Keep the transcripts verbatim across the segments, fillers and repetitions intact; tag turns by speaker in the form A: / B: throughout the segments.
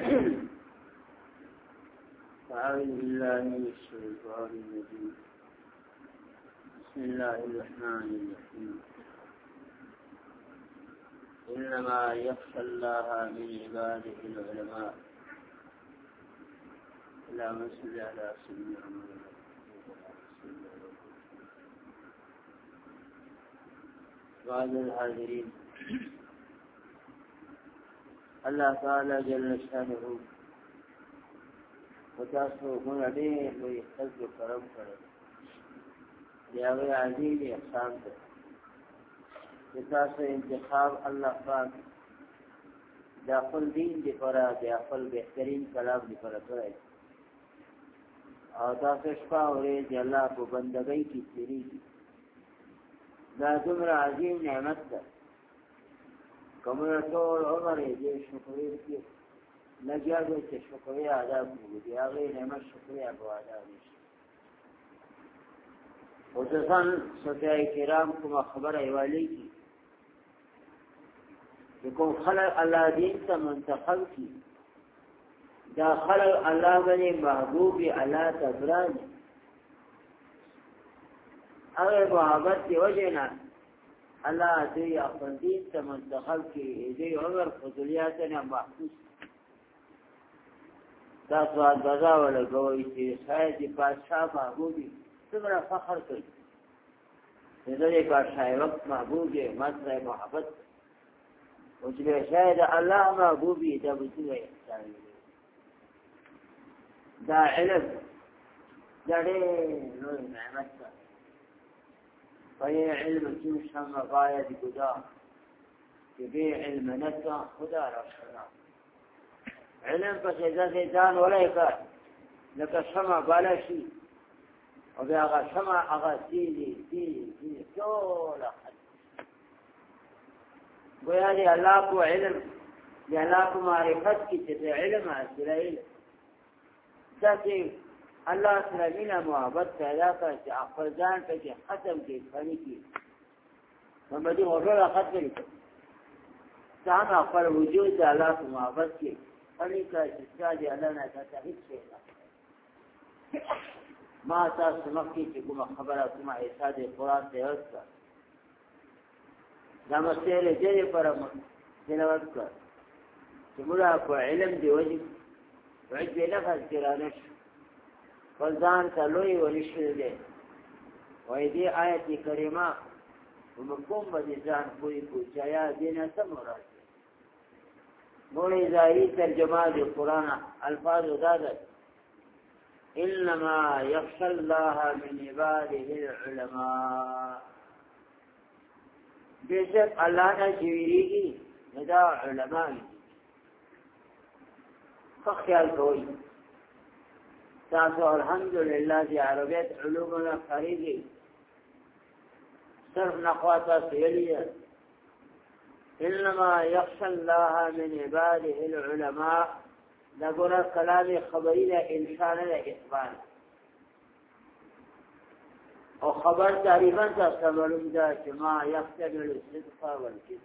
A: أعوذ بالله من الشيطان الرجيم. بسم الله الرحمن الرحيم. إنما يخشى الله من عباده العلماء. اللهم صل على سيدنا محمد. بعد الحاضرين، الله تعالى جل شانه وتاسو هنا ډېر لوی فضل و کرم کړی د هغې عظیم احسان دی چې تاسو انتخاب الله پاک د خپل دین دپاره د خپل بهترین کلام دپاره کړی او تاسو شپه او ورځ د الله په بندګۍ کې تېرېږي. دا دومره عظیم نعمت ده که موږ ټول عمر یې دې شکرې کې لګیا دی چې شکرې ادا کړو، د هغې نعمت شکرې به ادا نه شي. خصوصا صحابه کرام کومه خبره یې ویلې کړي چې کوم خلک الله دین ته منتخب کړي، دا خلک الله باندې محبوب وي، الله ته ګران وي. هغه محبت دی وجه نه الله دوی خپل دین ته منتخب کړي، دوی عمر فضولیات نه محفوظ. تاسو اندازه ولګوئ چې شاید د بادشاه محبوب وي، څومره فخر کوي چې د دې بادشاه وخت محبوب دی، مطلع محبت. او چې شاید الله محبوب وي، دا به څومره احسان وي. دا علم دا ډېر لوی نعمت ده. فهي علم توش هم غاية قدام بي علم نسا خدا رسولا علم فسيزا زيدان ولا يكاد لك السمع بالا شيء وبيغا سمع أغا سيدي سيدي سيدي كولا حد ويالي الله علم لألاك معرفتك تتعلم علم أسل علم ذاتي الله سره مینه محبت پیدا کړ چې خپل ځان ته کې ختم کې فني کې محمدي وروره ختم کړ ځان خپل وجود د الله په محبت کې فني کړ چې ځاځي الله نه ته هیڅ شي ما تاسو مخکې چې کومه خبره کومه ایسا د قرآن ته ورسره دا مسئله دې پر تلاوت کړ چې موږ په علم دی وجه وجه نفس کرانش فالزان تلوی ولشل دے وی دی آیت کریمہ ومکم بدی زان کوئی پوچھایا دینا سب مراد دے مولی ظاہری ترجمہ دی قرآن الفاظ دادت انما یخشى اللہ من عباده العلماء بے شک اللہ نے جویری کی ندا علماء فخیال کوئی تاسو الحمدللہ دی عربیت علومنا خریدی صرف نقواتا سیلیہ انما یخشى اللہ من عباده العلماء لگونا کلام خبری دا انسان دا اثبان او خبر تعریفاً تا سمالون دا چما یختمل الصدق والکذب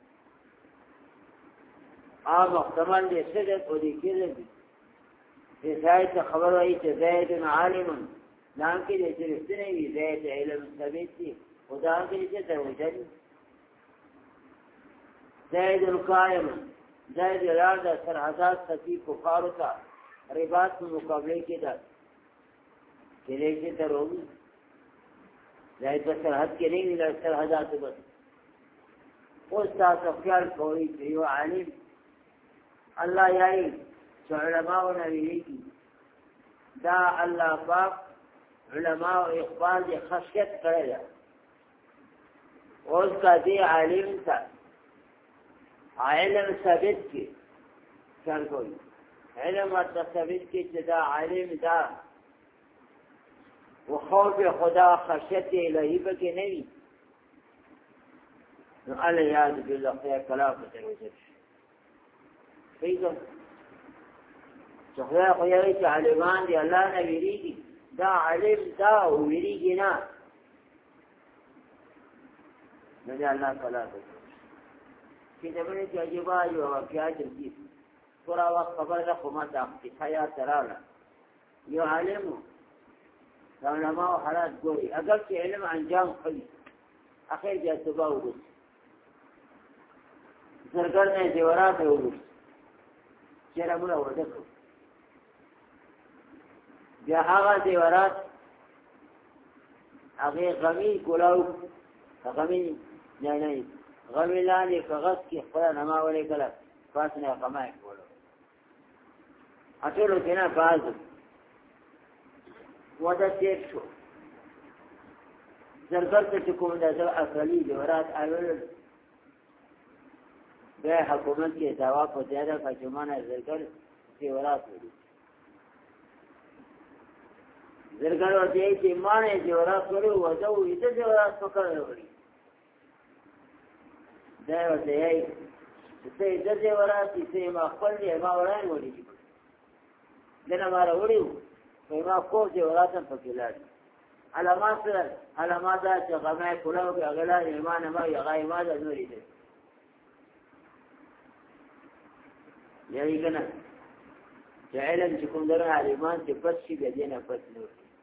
A: آم اختمال دی صدق و دی کذب زائد خبر وئی چې زائد عالم نام کې دې رښتینی وي، زائد علم ثابت دي خدا کې چې دروځي، زائد القائم زائد اراده سرحدات ستی کفار کا رباط په مقابله کې ده چې دې چې دروځي زائد په سرحد کې نه وي، سرحدات بس او تاسو خیال کوئ چې یو عالم الله یاري علماء نبی کی دا اللہ پاک علماء اقبال دی خشیت کرے دا اس کا دی عالم تا علم ثابت کی چل کوئی علم ثابت کی دا عالم دا وخوف خدا خشیت الہی بکی نہیں اللہ یاد باللہ خیر کلام بتروجب فیضا خدای خو یوی چې عالمان دی الله نه ویریږي، دا عالم دا ویریږي نه نو دی الله تعالی دی چې دغه چې عجیبه یو واقعا چې پورا وقت خبر ده خو ما د اقتصاد تراله یو عالم د علماء حالات ګوري اگر چې علم انجام کوي اخر بیا توبه وکړي زرګر نه دیورات وکړي چې راغله ورته بیا هغه دیورات هغه غمی ګلاو غمی نه نه غمی لاندې کاغذ کې خپل نامه ولې کړه پاس نه غمای کولو اټولو کې نه باز ودا تیر شو زرګر ته کوم د اصلي دیورات اول به حکومت کې دعوا په زیاده کچمانه زرګر دیورات وړي زرګر ورته چې مانه دیورات وړي وځو دې دیورات پکړه وړي دا ورته یې چې دې دیورات چې ما خپل یې ما وړاندې وړي دنه ما وړي ما کو دیورات په کې لاړ علامات علامات چې غمای کولو کې اغلا ایمان ما یې غای ما د نورې دي یعنی کنه چې علم چې کوم درته ایمان چې پس شي د دینه پس نور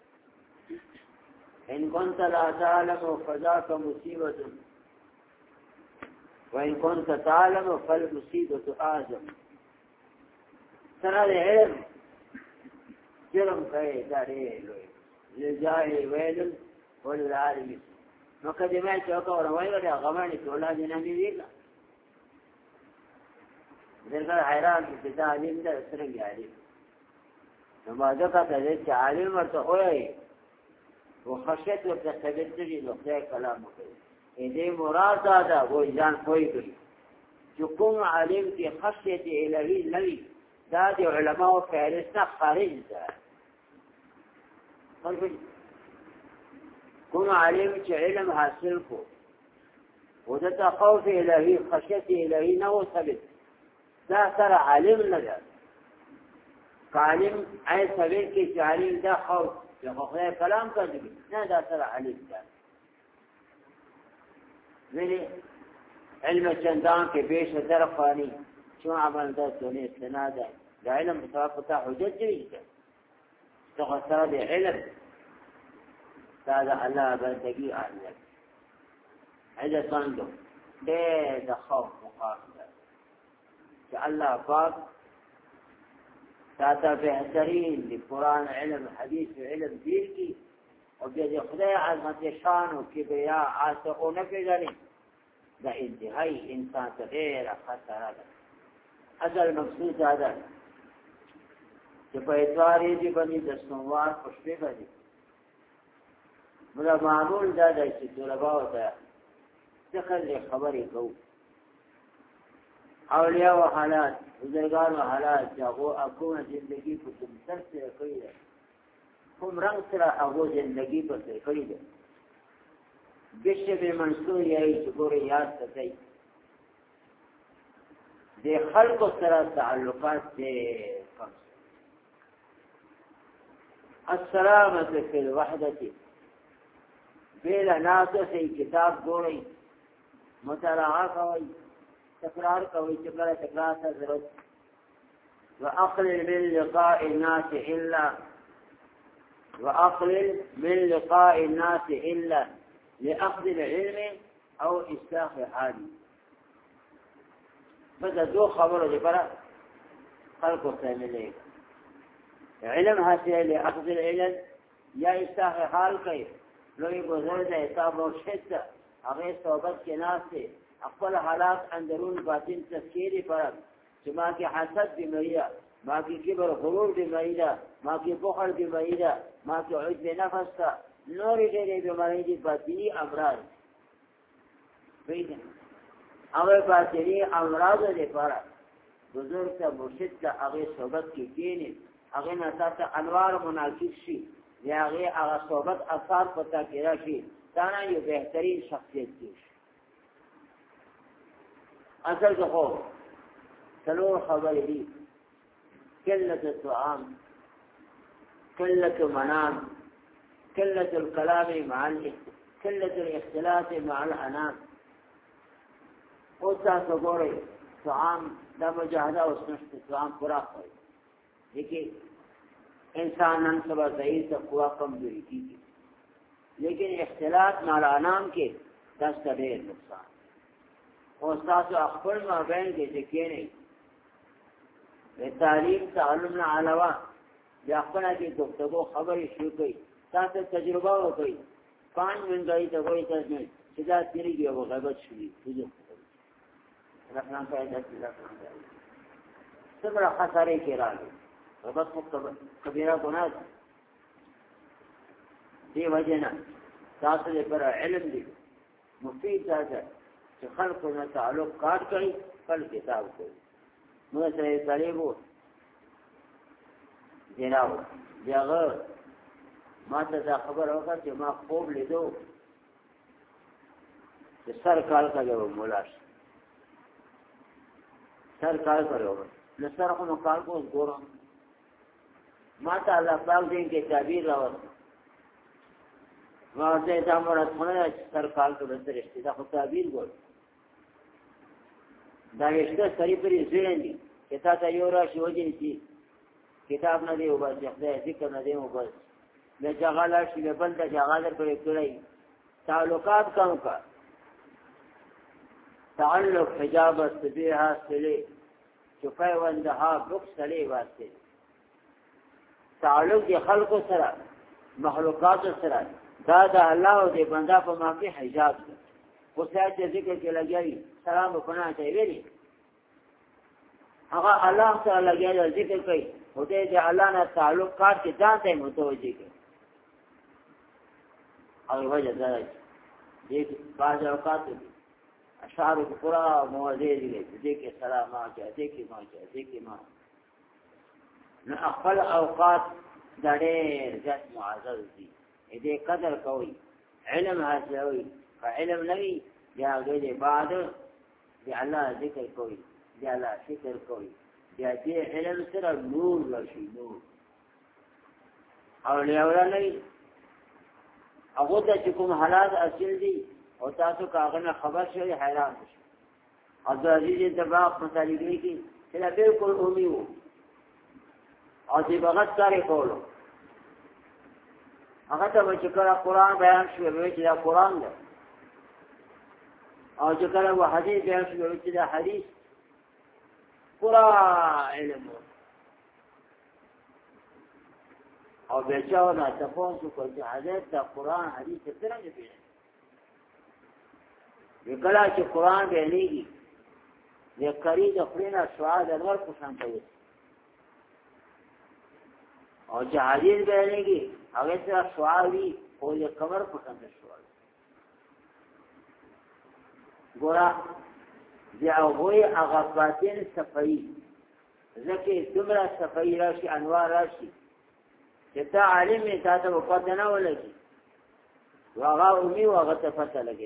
A: ان كنت لا تعلم فذاك مصيبه وان كنت تعلم فالمصيبه اعظم ترى العلم جرم کوي دا لري لجاهل ويل وللعالم مقدمات او روایت د غمانه اولاد نه ویلا دغه حیران چې دا علم د سرنګ علم نو ما ځکه ته چې عالم ورته وایي او خشیت ورته تبدلی نو خدای کلام کوي دې مراد دا وای ځان کوي کوي چې کوم عالم کې خشیت الهی نوي دا د علماء فهرست خارج ده کوم عالم چې علم حاصل کو او د خوف الهی خشیت الهی نو ثابت دا سره عالم نه ده عالم ای سویر کې عالم دا خوف یا خدای کلام کوي نه دا سره عالم ده ویلي علم چندان کې بیش در فانی چون عمل ده سونه استناد ده علم متوقع حجت دی څنګه سره د علم دا الله بندگی اهمیت اجازه څنګه دې د خوف مقابله چې الله پاک تاته بهترین د قران علم حدیث علم دیر کی او دې خدای عظمت شان او کبریا عاشقونه پیژني دا انتهایی انسان ته ډېر خطر ده اصل مقصود دا ده چې په اتوارې دې باندې د سوموار خوشبه باندې مله معمول دا ده چې طلباء ته څه خبرې کوو اولیاء و حالات بزرگان و حالات جاگو اکون زندگی کو تم سر سے کئی ہے کم رنگ سرا اگو زندگی پر سے کئی ہے بشب منصور یہی شکور یاد سکی دے خلق و سرا تعلقات سے کم السلامت فی الوحدتی بیلا ناسو سے کتاب گوڑی مطالعہ کوئی تکرار کوي چې کله تکرار ته ضرورت واقلل من لقاء الناس الا واقلل من لقاء الناس الا لاخذ العلم او اصلاح حال بدا دو خبره لپاره خلق تعملي علم حاصل لاخذ العلم یا اصلاح حال کوي لوی بزرگ حساب او شته هغه صحبت کې ناشته اقبل حالات اندرون باطن تذکیری فرق چې ما کې حسد بیماری ده ما کې کبر غرور بیماری ده ما کې بخل بیماری ده ما کې عجب نفس ده نورې ډېرې بیماری دي باطني امراض پیدا هغه باطني امراض لپاره بزرگ ته مرشد ته هغه صحبت کې کېني هغه نه تاسو انوار مناسب شي یا هغه هغه صحبت اثر پتا کې راشي دا نه یو بهترین شخصیت دی اصل خو څلور خبرې دي قلة الطعام قلة المنام قلة الكلام مع قلة الاختلاط مع الانام او تاسو ګورئ
B: تو عام دا مجاهده اوس نشته تو عام پورا کوي لیکن انسان نن سبا ضعیف ته قوا کمزوري کیږي لیکن اختلاط مال انام کې داس ډېر نقصان او تاسو خپل مابین کې چې کېنه د تعلیم تعلم نه علاوه یا خپل کې گفتگو خبرې شروع کړئ تاسو تجربه وکړئ پانچ منټه ته وایي تاسو چې دا تیریږي او غیبت شوي دي رحمان پیدا کړل صبر خسارې کې راغلی غیبت مو کبیره ګناه دی وجنه تاسو پر علم دی مفید تاسو چې خلقو نه تعلق کاټ کړي خپل کتاب کوي نو سره طالبو جناب دغه ما ته دا خبر اوکه چې ما خوب لیدو چې سر کال کړو مولاش سر کال کړو نو سر خو کال کو ګورم ما ته الله پاک دې کې تعبیر راوړ ما ته دا مراد نه سر کال کړو درشته دا خو تعبیر ګور دا یشته سری پرې زین دي کتا ته یو را شو دي چې کتاب نه دی او بس ذکر نه دی او بس له جغاله شي بل د جغاله پرې کړی تعلقات کم کا تعلق حجاب استبیها سلی چفای وندها بک سلی واسطه تعلق دی خلق سره مخلوقات سره دا د الله او د بندا په مابین حجاب دی خو ساعت ذکر کې لګیږي سلام په پناه ته ویلي هغه الله تعالی لګیږي ذکر کوي او دې الله نه تعلقات کې ځان ته متوجي کوي او وجه دا دې بعض اوقات اشعار القرآن موازی دی دې کې سلام ما کې دې کې ما کې دې کې ما نو خپل اوقات ډېر ځات معزز دي دې قدر کوي علم حاصلوي فعلم نوي بیا دې بعد دې الله ذکر کوي دې الله شکر کوي بیا دې علم سره نور ورشي نور او له نه هغه ته کوم حالات اصل دي او تاسو کاغذ خبر شوی حیران شئ عبدالعزیز انتباق مطالبه کی چې بالکل اومی وو او چې بغت کاری کولو هغه ته چې کله قرآن بیان شوی وی چې دا قرآن دی او چې کله و حدیث بیان شوی چې دا حدیث قرآن علم او بیچاو نه تفاوض کوي چې حدیث دا قرآن حدیث څنګه دی وکلا چې قرآن بیانېږي د کری د خپلنا شعاع د نور په شان کوي او چې حدیث بیانېږي هغه سره شعاع وي او د کمر په شان شعاع ګورا بیا وې هغه باطن صفائی ځکه دومره صفائی راشي انوار راشي چې تا عالم ته ته وقته نه ولګي واغه امي واغه ته پته لګي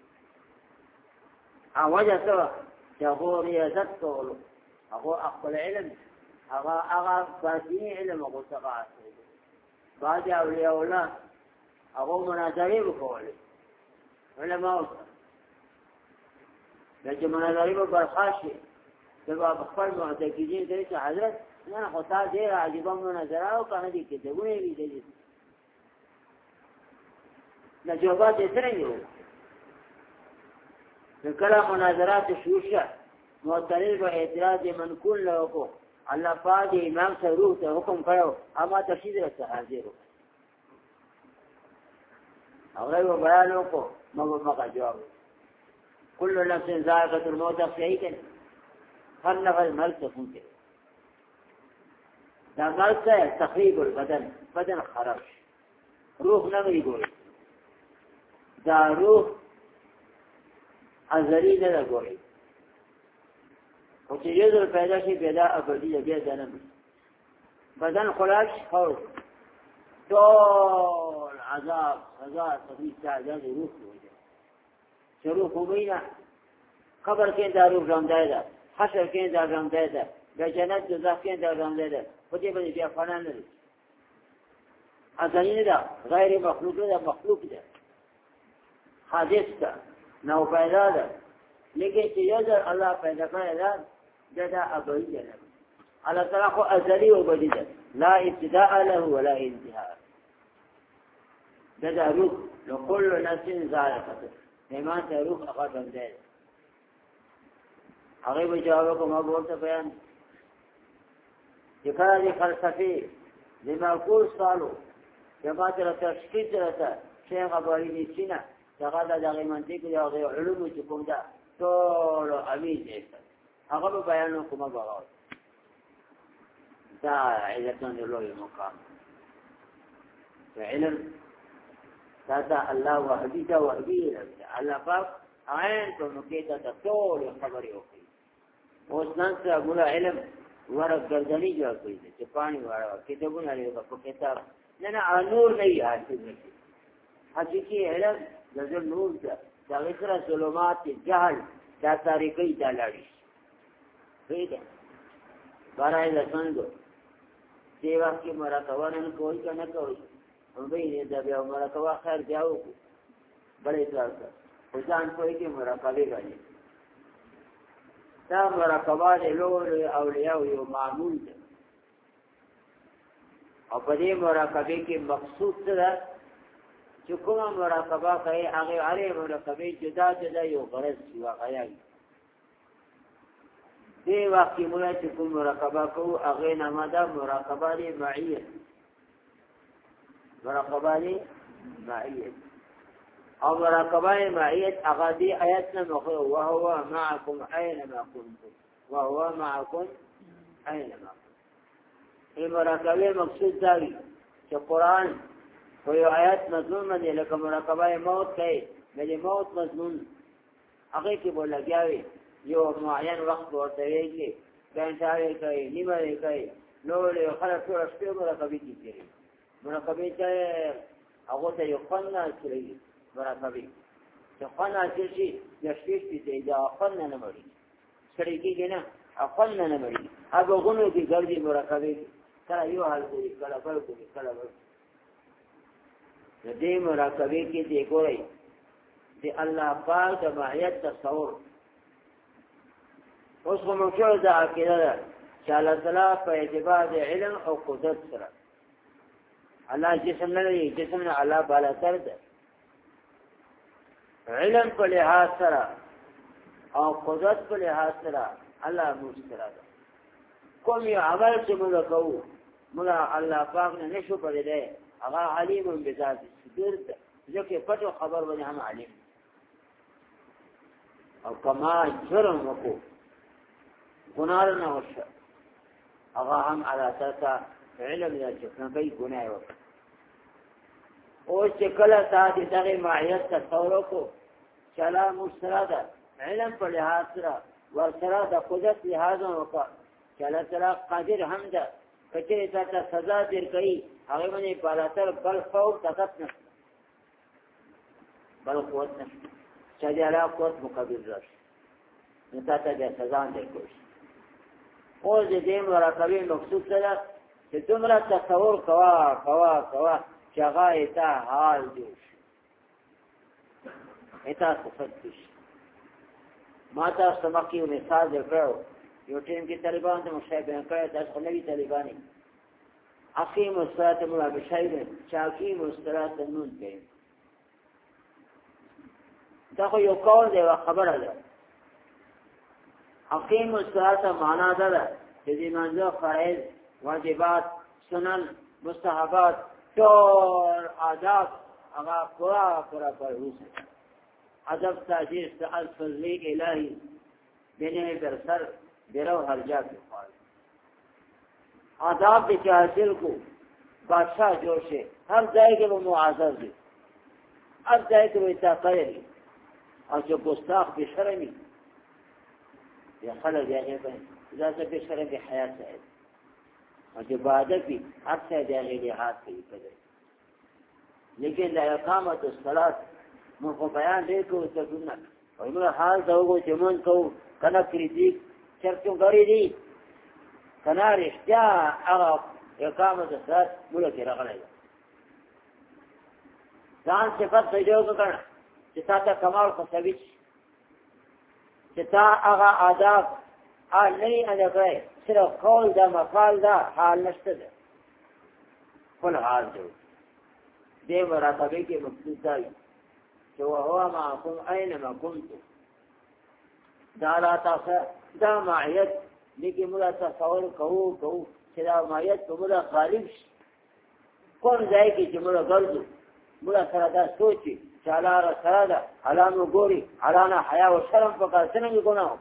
B: اوجه سوا چې هغه ریاضت کولو هغه خپل علم هغه هغه باطنی علم هغه څنګه حاصل بعد اولیاء الله هغه مناظره وکولې علماء لکه مناظره په برخاشه سبب خپل معتقدین دي چې حضرت نه خدای دې عجيبه مناظره او کنه دي کې دغه وی دي نه جوابات یې څنګه کله مناظرات شوشه معترض و اعتراض منقول له کو الله پاک امام سره روح ته حکم کړو اما تشهید سره حاضر هغه و بیان وکړو موږ مګه جواب كل نفس ذائقه الموت فيك هر نفس مرګ ته پوهه دا مرګ ته تخریب البدن بدن خراب روح نه وی ګوري دا روح ازلی نه ګوري او چې یو ځل پیدا شي پیدا ابدي بیا جنم بدن خلاص خور ټول عذاب عذاب طبيعي عذاب روح وجه شروع کومینا قبر کې دا روح ژوندای ده حشر کې دا ژوندای ده د جنت دوزخ کې دا ژوندای ده په دې باندې بیا فنا نه لري ازلی نه ده غیر مخلوق ده مخلوق ده حادث ده نو پیدا ده لیکن چې یو ځل الله پیدا کړی دا دا ابدي دی. الله تعالی خو ازلی او ابدي دی، لا ابتداء له ولا انتهاء. دا روح نو كل نفس ذائقه ایمان ته روح هغه باندې هغه به جواب کوم ورته بیان چې کله دې فلسفي د معقول سوالو جماعت را تشکیل راته شیخ ابراهیم سینا هغه د دغه منطق او علوم چې کوم دا ټول امید دی هغه به بیان کوم بغاوت دا علتون لوی مقام علم دا الله وحدی دا وحدی الله پاک عین ته نو کې دا ټول خبرې وکړي. اوس نن څه مولا علم ورک ګرځنی جوړ کړی چې پانی واړو کتابونه لري په کتاب نه نه نور نه یې حاصل نشي. حقیقي علم د نور ده دا غیر ظلمات جهل دا تاریخي دا لړۍ پیدا بارای لسندو دی وخت کې مراقبه کوي کنه کوي او به یې دا بیا مراقبه خیر دیاو بلې تاسو ځان کوی کې مراقبه غواړي. دا مراقبه له لوی اولیاء یو معمول ده او په دې مراقبه کې مقصود څه ده چې کومه مراقبه کوي هغه اړې مراقبه جدا جدا یو غرض سی واقعي دی وخت کې موږ چې کوم مراقبه کوو هغه نامه ده مراقبه دی معیت مراقبه دی معیت او مراقبه معیت هغه دی آیات نه مخه او هو معكم اينما كنتم وهو معكم اينما ای مراقبه مقصود دی چې قرآن و یو آیت مضمون باندې لکه مراقبه موت کوي د موت مضمون هغه کې بوله لګیاوي یو معین وخت ورته ویږي ګنټه کوي نیمه کوي نو له خلک ټول شپه مراقبه کوي. مراقبه ته هغه ته یو فن کوي مراقبه چې فن شي د شپې دې دا فن نه مړي سړي کې نه افن نه مړي هغه غونو کې ګرځي مراقبه کله یو حال کوي کله بل کوي کله بل د دې مراقبه کې دی ګورئ د الله پاک د معیت تصور. اوس کوم څه د عقیده ده چې الله تعالی په اعتبار د علم او قدرت سره الله جسم نه لري، جسم نه الله بالا تر ده. علم په لحاظ سره او قدرت په لحاظ سره الله مستره ده. کوم یو عمل چې موږ کوو موږ الله پاک نه نشو پدې هغه علیم بذات صدور ده ځکه پټو خبر باندې هم علیم او کما جرم وکړو ګناه نه وشه هغه هم على اساس علم یا چې څنګه ګناه وکړي. او چې کله تاسو دغه معیت تصور کو چلا مسترده علم په لحاظ سره ورسره د قدرت لحاظ وکړه چلا چلا قادر هم ده کچې ته سزا درکړي هغه باندې بالاتر بل فوق طاقت نه بل قوت نه چې د علا قوت مقابل راشي نو تاسو د سزا نه کوئ. او دې مراقبه مقصود سره چې دومره تصور کوا کوا کوا چې هغه ته حال دی اته څه ما تاسو مکه یو مثال درکړو یو ټیم کې طالبان ته مشابه کړی تاسو نوی طالبانی اقیم الصلاه مولا بشایره چاکی مسترات نون کې دا خو یو کول دی خبره ده. اقیم الصلاه معنا ده چې دې منځو فرایض واجبات سنن مستحبات ټول آداب هغه پورا پورا پروسه ادب تاجیر سال فضلی الهی بینه در سر بیرو هر جا کی خواهد آداب بھی حاصل کو بادشاہ جوشے ہر جائے کہ وہ معاذر دی ہر جائے کہ وہ اتاقیری اور جو گستاخ بشرمی یا خلق جائے بین ذات بشرمی حیات ہے اور جو بعدت بھی ہر سے جائے لحاظ کی قدر. لیکن لا اقامت الصلاة من کو بیان دے کو سنت او موږ حال ته وګورو چې مونږ کوو کنه کریټیک چرته غړي دي کنه رښتیا هغه اقامت الصلاة موږ کې راغلی ځان صفات پیدا وکړه چې تاسو کمال خو ثابت چې تا هغه آداب حال نه لګای صرف قول دا مقال دا حال نشته ده خپل حال دی دې مراتبه کې مقصود دی چې وهو معكم اينما كنتم دا لا تاسو دا معیت لیکن موږ تصور کوو کوو چې دا معیت په موږ غالب شي کوم ځای کې چې موږ ګرځو موږ سره دا سوچي چې الله سره ده علامه ګوري علامه حیا او شرم په کار څنګه ګناه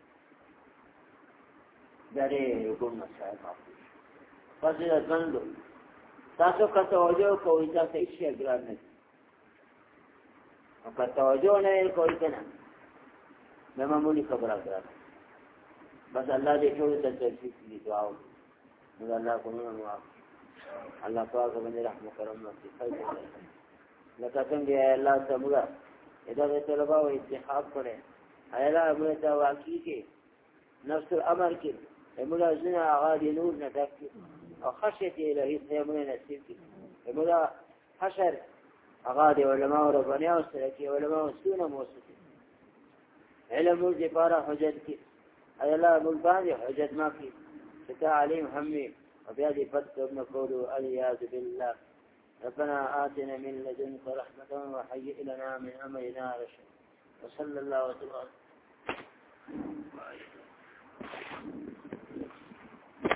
B: دره ګم صاحب فضیلت مندو تاسو که توجه کوئ تاسو هیڅ شی ګران نه او که توجه نه کوئ کنه نو معمولی خبره ګران بس الله دې ټول ته توفیق دي دعا وکړو الله کومه معاف الله پاک باندې رحم کرم وکړي لکه څنګه الله تعالی ادا طلبه او اتحاد کړي ایلا موږ ته واقعي کې نفس الامر کې موږ ځنه هغه نور نه ډک او خشیت الهی سیمونه نصیب کی موږ حشر هغه د علماء او ربانیان سره کې علماء سونه موسسه علم دې لپاره حجت کی ایلا موږ باندې حجت ما کی چې تعلیم همي او بیا دې پد نقول الیاذ بالله ربنا آتنا من لدنك رحمة وهيئ لنا من أمرنا رشدا وصلى الله وسلم